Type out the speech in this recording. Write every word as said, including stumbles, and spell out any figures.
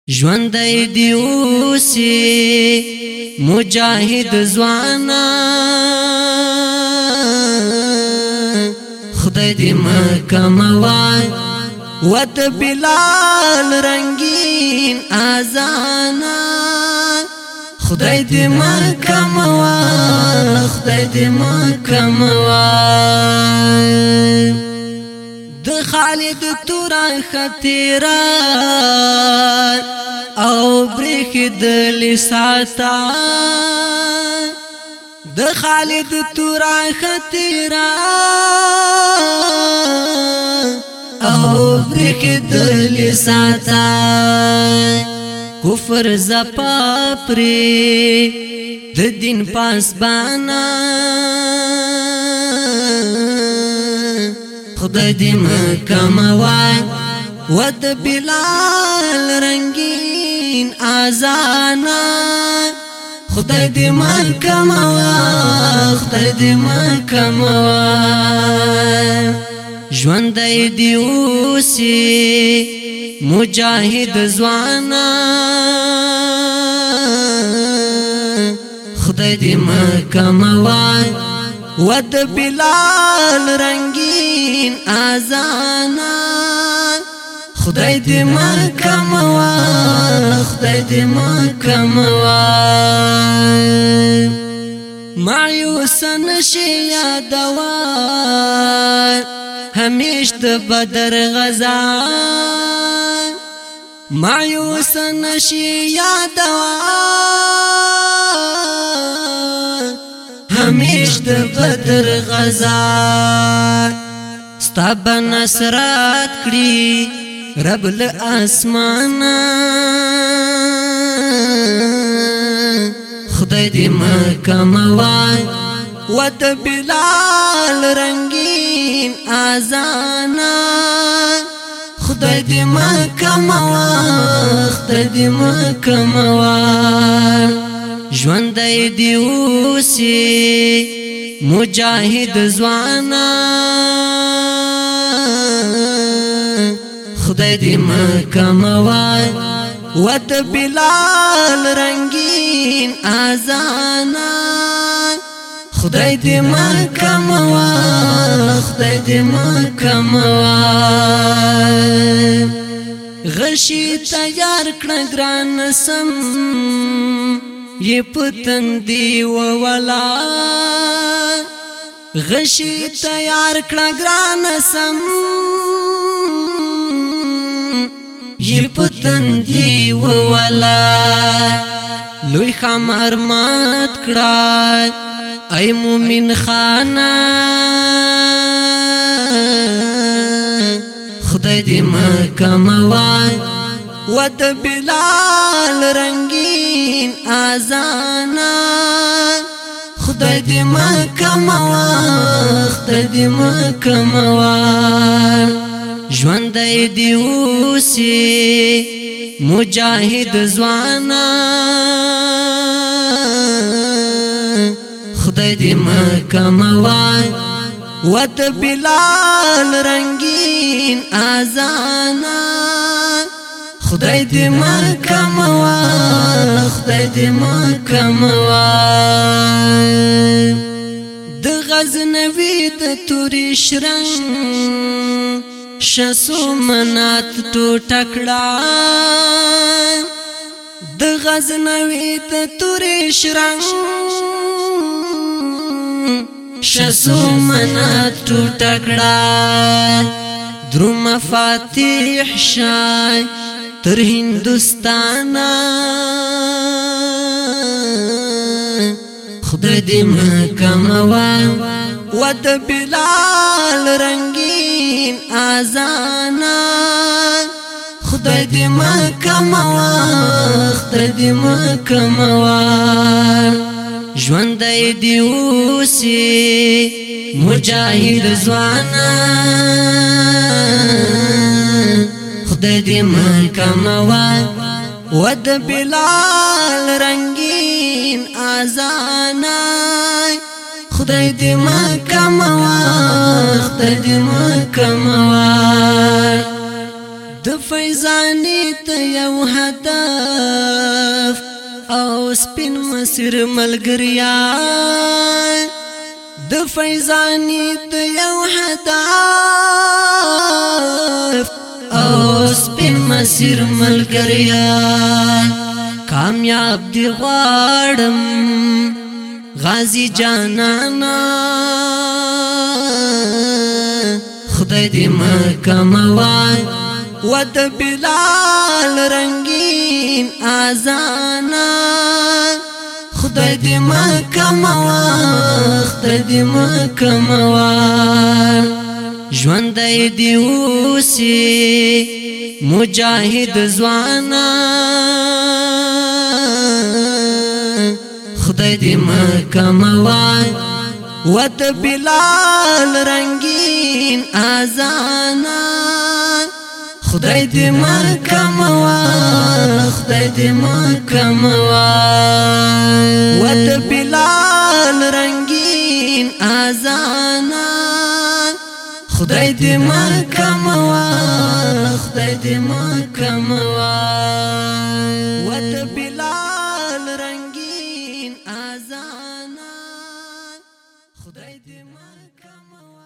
ژوندی دی اوسې مجاهد ځوانا خدای دې مکموای ود بلال رنگین آزانا خدای دې مکموای خدای دې مکموای د خالد تورا خطیران او بریخ دل ساتا د خالد تورا خطیران او بریخ دل ساتا کفر زپا پری د دین پاس بانا خدای دې مکموای ود بلال رنگین آزانا خدای دې مکموای خدای دې مکموای ژوندی دی اوسې مجاهد ځوانا خدای دې مکموای ود بلال رنگین آزانا خدای دې مکموای خدای دې مکموای مایوس نشي یادوان همیش د بدر غزا مایوس نشي یادوان همیش د بدر غزا ستا بنصرات کړي رب له اسمانه خدای دې مکموای ود بلال رنگین آزانا خدای دې مکموای خدای دې مکموای ژوندی دی اوسې مجاهد ځوانا خدای دې مکموای ود بلال رنگین آزانا خدای دې مکموای خدای دې مکموای غشي تیار کړه ګران سم یہ پتندی و ولا غشی تیار کړه ګران سم یہ پتندی و ولا لوی خمر مات کړه ای مومن خانا خدای دې مکموای ود بلال رنگین آزانا خدای دې مکموای خدای دې مکموای ژوندی دی اوسې مجاهد ځوانا خدای دې مکموای ود بلال رنگین آزانا خدای دې مکموای خدای دې مکموای د غزنوي د تورې شرنګ شسو منات ټوټه کړه د غزنوي د تورې شرنګ شسو منات ټوټه کړه درو مفاتيح شای تر هندوستانا خدای دې مکموای ود بلال رنگین آزانا خدای دې مکموای خدای دې مکموای ژوندی دی اوسې مجاهد ځوانا خدای دې مکموای ود بلال رنگین آزانا خدای دې مکموای خدای دې مکموای د فیضانی ته یو هدف او سپین مسیر ملګریا د فیضانی ته یو هدف او سپین مسیر ملګریا کامیاب دی غواړم غازی جانانا خدای دې مکموای و د بلال رنگین آزانا خدای دې مکموای خدای دې مکموای ژوندی دې اوسې مجاهد ځوانا خدای دې مکموای و د بلال رنگین آزانا خدای دې مکموای خدای دې مکموای و د بلال رنگین آزانا خدای دې مکموای خدای دې مکموای و د بلال رنگین آزانا خدای دې مکموای